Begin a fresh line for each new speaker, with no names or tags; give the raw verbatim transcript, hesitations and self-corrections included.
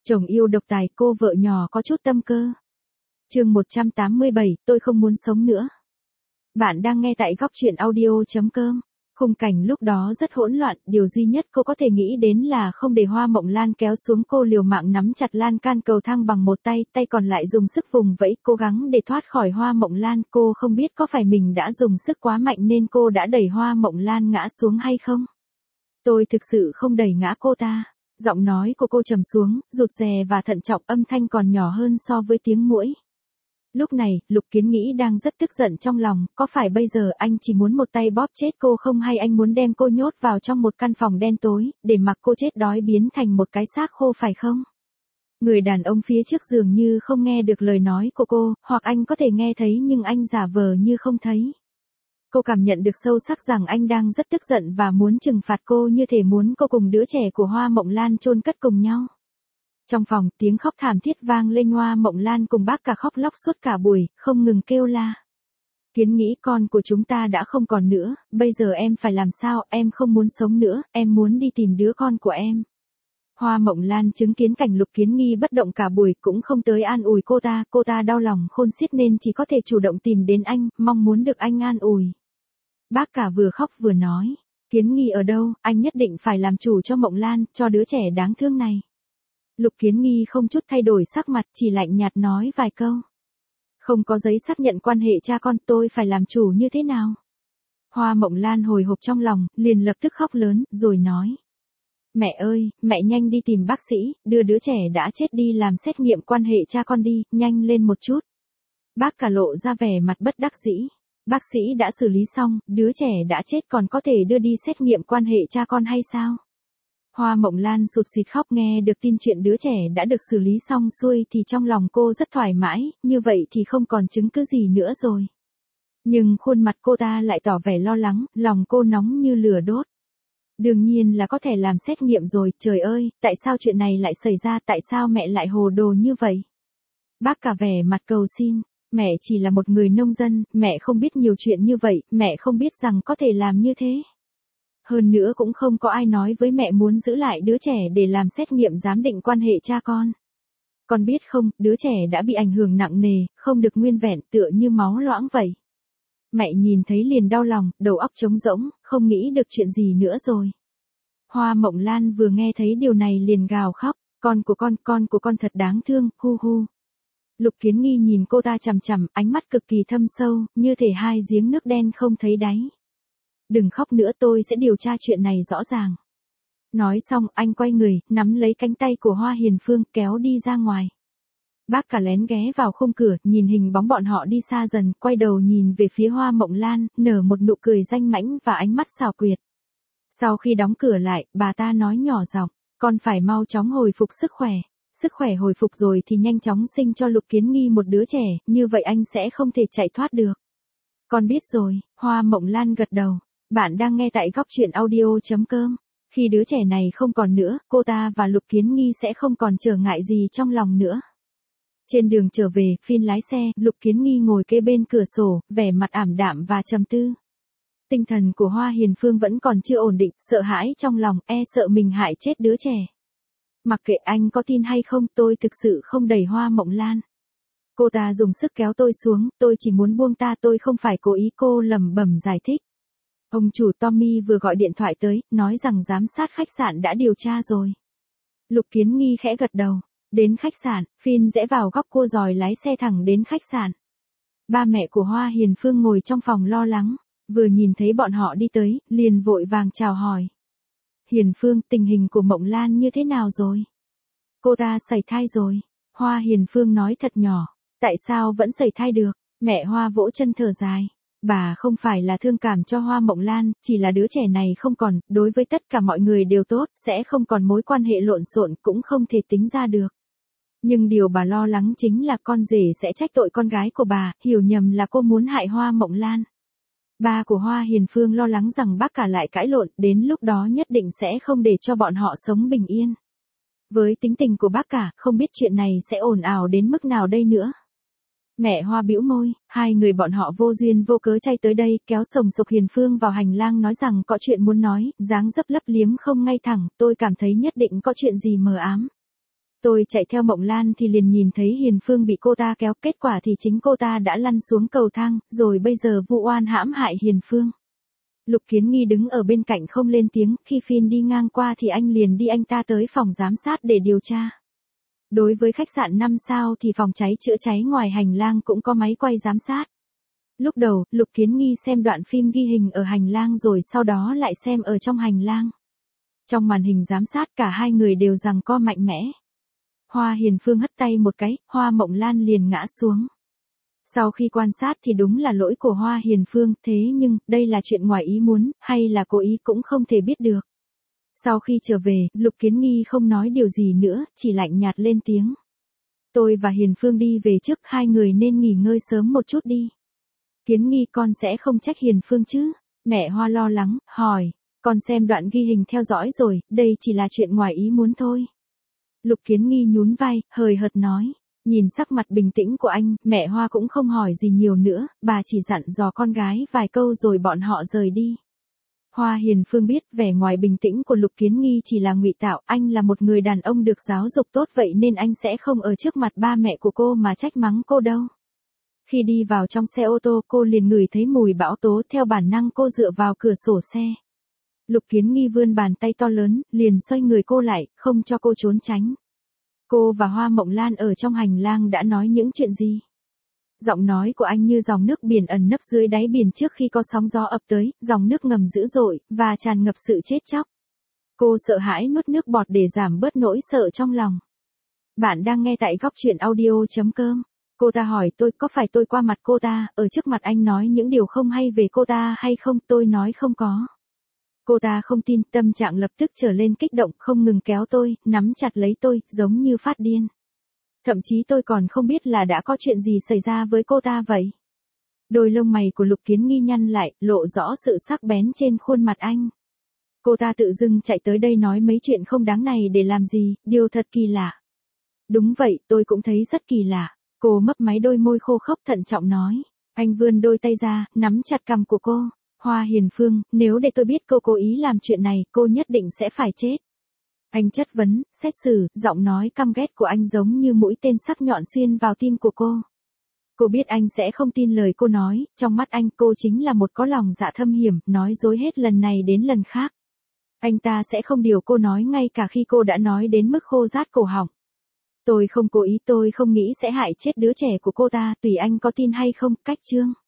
Chồng yêu độc tài, cô vợ nhỏ có chút tâm cơ. Chương một trăm tám mươi bảy, tôi không muốn sống nữa. Bạn đang nghe tại góc truyện audio chấm com. Khung cảnh lúc đó rất hỗn loạn, điều duy nhất cô có thể nghĩ đến là không để Hoa Mộng Lan kéo xuống, cô liều mạng nắm chặt lan can cầu thang bằng một tay, tay còn lại dùng sức vùng vẫy, cố gắng để thoát khỏi Hoa Mộng Lan. Cô không biết có phải mình đã dùng sức quá mạnh nên cô đã đẩy Hoa Mộng Lan ngã xuống hay không. Tôi thực sự không đẩy ngã cô ta. Giọng nói của cô trầm xuống, rụt rè và thận trọng, âm thanh còn nhỏ hơn so với tiếng muỗi. Lúc này, Lục Kiến Nghĩ đang rất tức giận trong lòng, có phải bây giờ anh chỉ muốn một tay bóp chết cô không, hay anh muốn đem cô nhốt vào trong một căn phòng đen tối, để mặc cô chết đói biến thành một cái xác khô phải không? Người đàn ông phía trước dường như không nghe được lời nói của cô, hoặc anh có thể nghe thấy nhưng anh giả vờ như không thấy. Cô cảm nhận được sâu sắc rằng anh đang rất tức giận và muốn trừng phạt cô, như thể muốn cô cùng đứa trẻ của Hoa Mộng Lan chôn cất cùng nhau. Trong phòng, tiếng khóc thảm thiết vang lên, Hoa Mộng Lan cùng bác cả khóc lóc suốt cả buổi, không ngừng kêu la. Kiến Nghĩ, con của chúng ta đã không còn nữa, bây giờ em phải làm sao, em không muốn sống nữa, em muốn đi tìm đứa con của em. Hoa Mộng Lan chứng kiến cảnh Lục Kiến Nghi bất động cả buổi cũng không tới an ủi cô ta, cô ta đau lòng khôn xiết nên chỉ có thể chủ động tìm đến anh, mong muốn được anh an ủi. Bác cả vừa khóc vừa nói, Kiến Nghi ở đâu, anh nhất định phải làm chủ cho Mộng Lan, cho đứa trẻ đáng thương này. Lục Kiến Nghi không chút thay đổi sắc mặt, chỉ lạnh nhạt nói vài câu. Không có giấy xác nhận quan hệ cha con, tôi phải làm chủ như thế nào? Hoa Mộng Lan hồi hộp trong lòng, liền lập tức khóc lớn, rồi nói. Mẹ ơi, mẹ nhanh đi tìm bác sĩ, đưa đứa trẻ đã chết đi làm xét nghiệm quan hệ cha con đi, nhanh lên một chút. Bác cả lộ ra vẻ mặt bất đắc dĩ. Bác sĩ đã xử lý xong, đứa trẻ đã chết còn có thể đưa đi xét nghiệm quan hệ cha con hay sao? Hoa Mộng Lan sụt sịt khóc, nghe được tin chuyện đứa trẻ đã được xử lý xong xuôi thì trong lòng cô rất thoải mái, như vậy thì không còn chứng cứ gì nữa rồi. Nhưng khuôn mặt cô ta lại tỏ vẻ lo lắng, lòng cô nóng như lửa đốt. Đương nhiên là có thể làm xét nghiệm rồi, trời ơi, tại sao chuyện này lại xảy ra, tại sao mẹ lại hồ đồ như vậy? Bác cả vẻ mặt cầu xin, mẹ chỉ là một người nông dân, mẹ không biết nhiều chuyện như vậy, mẹ không biết rằng có thể làm như thế. Hơn nữa cũng không có ai nói với mẹ muốn giữ lại đứa trẻ để làm xét nghiệm giám định quan hệ cha con. Con biết không, đứa trẻ đã bị ảnh hưởng nặng nề, không được nguyên vẹn, tựa như máu loãng vậy. Mẹ nhìn thấy liền đau lòng, đầu óc trống rỗng, không nghĩ được chuyện gì nữa rồi. Hoa Mộng Lan vừa nghe thấy điều này liền gào khóc, con của con, con của con thật đáng thương, hu hu. Lục Kiến Nghi nhìn cô ta chằm chằm, ánh mắt cực kỳ thâm sâu, như thể hai giếng nước đen không thấy đáy. Đừng khóc nữa, tôi sẽ điều tra chuyện này rõ ràng. Nói xong, anh quay người, nắm lấy cánh tay của Hoa Hiền Phương, kéo đi ra ngoài. Bác cả lén ghé vào khung cửa, nhìn hình bóng bọn họ đi xa dần, quay đầu nhìn về phía Hoa Mộng Lan, nở một nụ cười danh mãnh và ánh mắt xảo quyệt. Sau khi đóng cửa lại, bà ta nói nhỏ giọng, con phải mau chóng hồi phục sức khỏe. Sức khỏe hồi phục rồi thì nhanh chóng sinh cho Lục Kiến Nghi một đứa trẻ, như vậy anh sẽ không thể chạy thoát được. Con biết rồi, Hoa Mộng Lan gật đầu. Bạn đang nghe tại góc truyện audio chấm com. Khi đứa trẻ này không còn nữa, cô ta và Lục Kiến Nghi sẽ không còn trở ngại gì trong lòng nữa. Trên đường trở về, Phin lái xe, Lục Kiến Nghi ngồi kế bên cửa sổ, vẻ mặt ảm đạm và trầm tư. Tinh thần của Hoa Hiền Phương vẫn còn chưa ổn định, sợ hãi trong lòng, e sợ mình hại chết đứa trẻ. Mặc kệ anh có tin hay không, tôi thực sự không đẩy Hoa Mộng Lan. Cô ta dùng sức kéo tôi xuống, tôi chỉ muốn buông ta, tôi không phải cố ý, cô lẩm bẩm giải thích. Ông chủ Tommy vừa gọi điện thoại tới, nói rằng giám sát khách sạn đã điều tra rồi. Lục Kiến Nghi khẽ gật đầu. Đến khách sạn, Phin rẽ vào góc cua rồi lái xe thẳng đến khách sạn. Ba mẹ của Hoa Hiền Phương ngồi trong phòng lo lắng, vừa nhìn thấy bọn họ đi tới, liền vội vàng chào hỏi. Hiền Phương, tình hình của Mộng Lan như thế nào rồi? Cô ta sẩy thai rồi. Hoa Hiền Phương nói thật nhỏ. Tại sao vẫn sẩy thai được? Mẹ Hoa vỗ chân thở dài. Bà không phải là thương cảm cho Hoa Mộng Lan, chỉ là đứa trẻ này không còn, đối với tất cả mọi người đều tốt, sẽ không còn mối quan hệ lộn xộn, cũng không thể tính ra được. Nhưng điều bà lo lắng chính là con rể sẽ trách tội con gái của bà, hiểu nhầm là cô muốn hại Hoa Mộng Lan. Ba của Hoa Hiền Phương lo lắng rằng bác cả lại cãi lộn, đến lúc đó nhất định sẽ không để cho bọn họ sống bình yên. Với tính tình của bác cả, không biết chuyện này sẽ ồn ào đến mức nào đây nữa. Mẹ Hoa bĩu môi, hai người bọn họ vô duyên vô cớ chay tới đây, kéo sồng sục Hiền Phương vào hành lang nói rằng có chuyện muốn nói, dáng dấp lấp liếm không ngay thẳng, tôi cảm thấy nhất định có chuyện gì mờ ám. Tôi chạy theo Mộng Lan thì liền nhìn thấy Hiền Phương bị cô ta kéo, kết quả thì chính cô ta đã lăn xuống cầu thang, rồi bây giờ vu oan hãm hại Hiền Phương. Lục Kiến Nghi đứng ở bên cạnh không lên tiếng, khi Phin đi ngang qua thì anh liền đi anh ta tới phòng giám sát để điều tra. Đối với khách sạn năm sao thì phòng cháy chữa cháy ngoài hành lang cũng có máy quay giám sát. Lúc đầu, Lục Kiến Nghi xem đoạn phim ghi hình ở hành lang rồi sau đó lại xem ở trong hành lang. Trong màn hình giám sát cả hai người đều giằng co mạnh mẽ. Hoa Hiền Phương hất tay một cái, Hoa Mộng Lan liền ngã xuống. Sau khi quan sát thì đúng là lỗi của Hoa Hiền Phương, thế nhưng, đây là chuyện ngoài ý muốn, hay là cố ý cũng không thể biết được. Sau khi trở về, Lục Kiến Nghi không nói điều gì nữa, chỉ lạnh nhạt lên tiếng. Tôi và Hiền Phương đi về trước, hai người nên nghỉ ngơi sớm một chút đi. Kiến Nghi, con sẽ không trách Hiền Phương chứ? Mẹ Hoa lo lắng, hỏi. Con xem đoạn ghi hình theo dõi rồi, đây chỉ là chuyện ngoài ý muốn thôi. Lục Kiến Nghi nhún vai, hời hợt nói. Nhìn sắc mặt bình tĩnh của anh, mẹ Hoa cũng không hỏi gì nhiều nữa, bà chỉ dặn dò con gái vài câu rồi bọn họ rời đi. Hoa Hiền Phương biết vẻ ngoài bình tĩnh của Lục Kiến Nghi chỉ là ngụy tạo, anh là một người đàn ông được giáo dục tốt vậy nên anh sẽ không ở trước mặt ba mẹ của cô mà trách mắng cô đâu. Khi đi vào trong xe ô tô cô liền ngửi thấy mùi bão tố, theo bản năng cô dựa vào cửa sổ xe. Lục Kiến Nghi vươn bàn tay to lớn, liền xoay người cô lại, không cho cô trốn tránh. Cô và Hoa Mộng Lan ở trong hành lang đã nói những chuyện gì? Giọng nói của anh như dòng nước biển ẩn nấp dưới đáy biển trước khi có sóng gió ập tới, dòng nước ngầm dữ dội, và tràn ngập sự chết chóc. Cô sợ hãi nuốt nước bọt để giảm bớt nỗi sợ trong lòng. Bạn đang nghe tại góc truyện audio chấm com. Cô ta hỏi tôi, có phải tôi qua mặt cô ta, ở trước mặt anh nói những điều không hay về cô ta hay không? Tôi nói không có. Cô ta không tin, tâm trạng lập tức trở lên kích động, không ngừng kéo tôi, nắm chặt lấy tôi, giống như phát điên. Thậm chí tôi còn không biết là đã có chuyện gì xảy ra với cô ta vậy. Đôi lông mày của Lục Kiến Nghi nhăn lại, lộ rõ sự sắc bén trên khuôn mặt anh. Cô ta tự dưng chạy tới đây nói mấy chuyện không đáng này để làm gì, điều thật kỳ lạ. Đúng vậy, tôi cũng thấy rất kỳ lạ. Cô mấp máy đôi môi khô khốc thận trọng nói. Anh vươn đôi tay ra, nắm chặt cằm của cô. Hoa Hiền Phương, nếu để tôi biết cô cố ý làm chuyện này, cô nhất định sẽ phải chết. Anh chất vấn, xét xử, giọng nói căm ghét của anh giống như mũi tên sắc nhọn xuyên vào tim của cô. Cô biết anh sẽ không tin lời cô nói, trong mắt anh cô chính là một có lòng dạ thâm hiểm, nói dối hết lần này đến lần khác. Anh ta sẽ không điều cô nói ngay cả khi cô đã nói đến mức khô rát cổ họng. Tôi không cố ý, tôi không nghĩ sẽ hại chết đứa trẻ của cô ta, tùy anh có tin hay không, cách chương.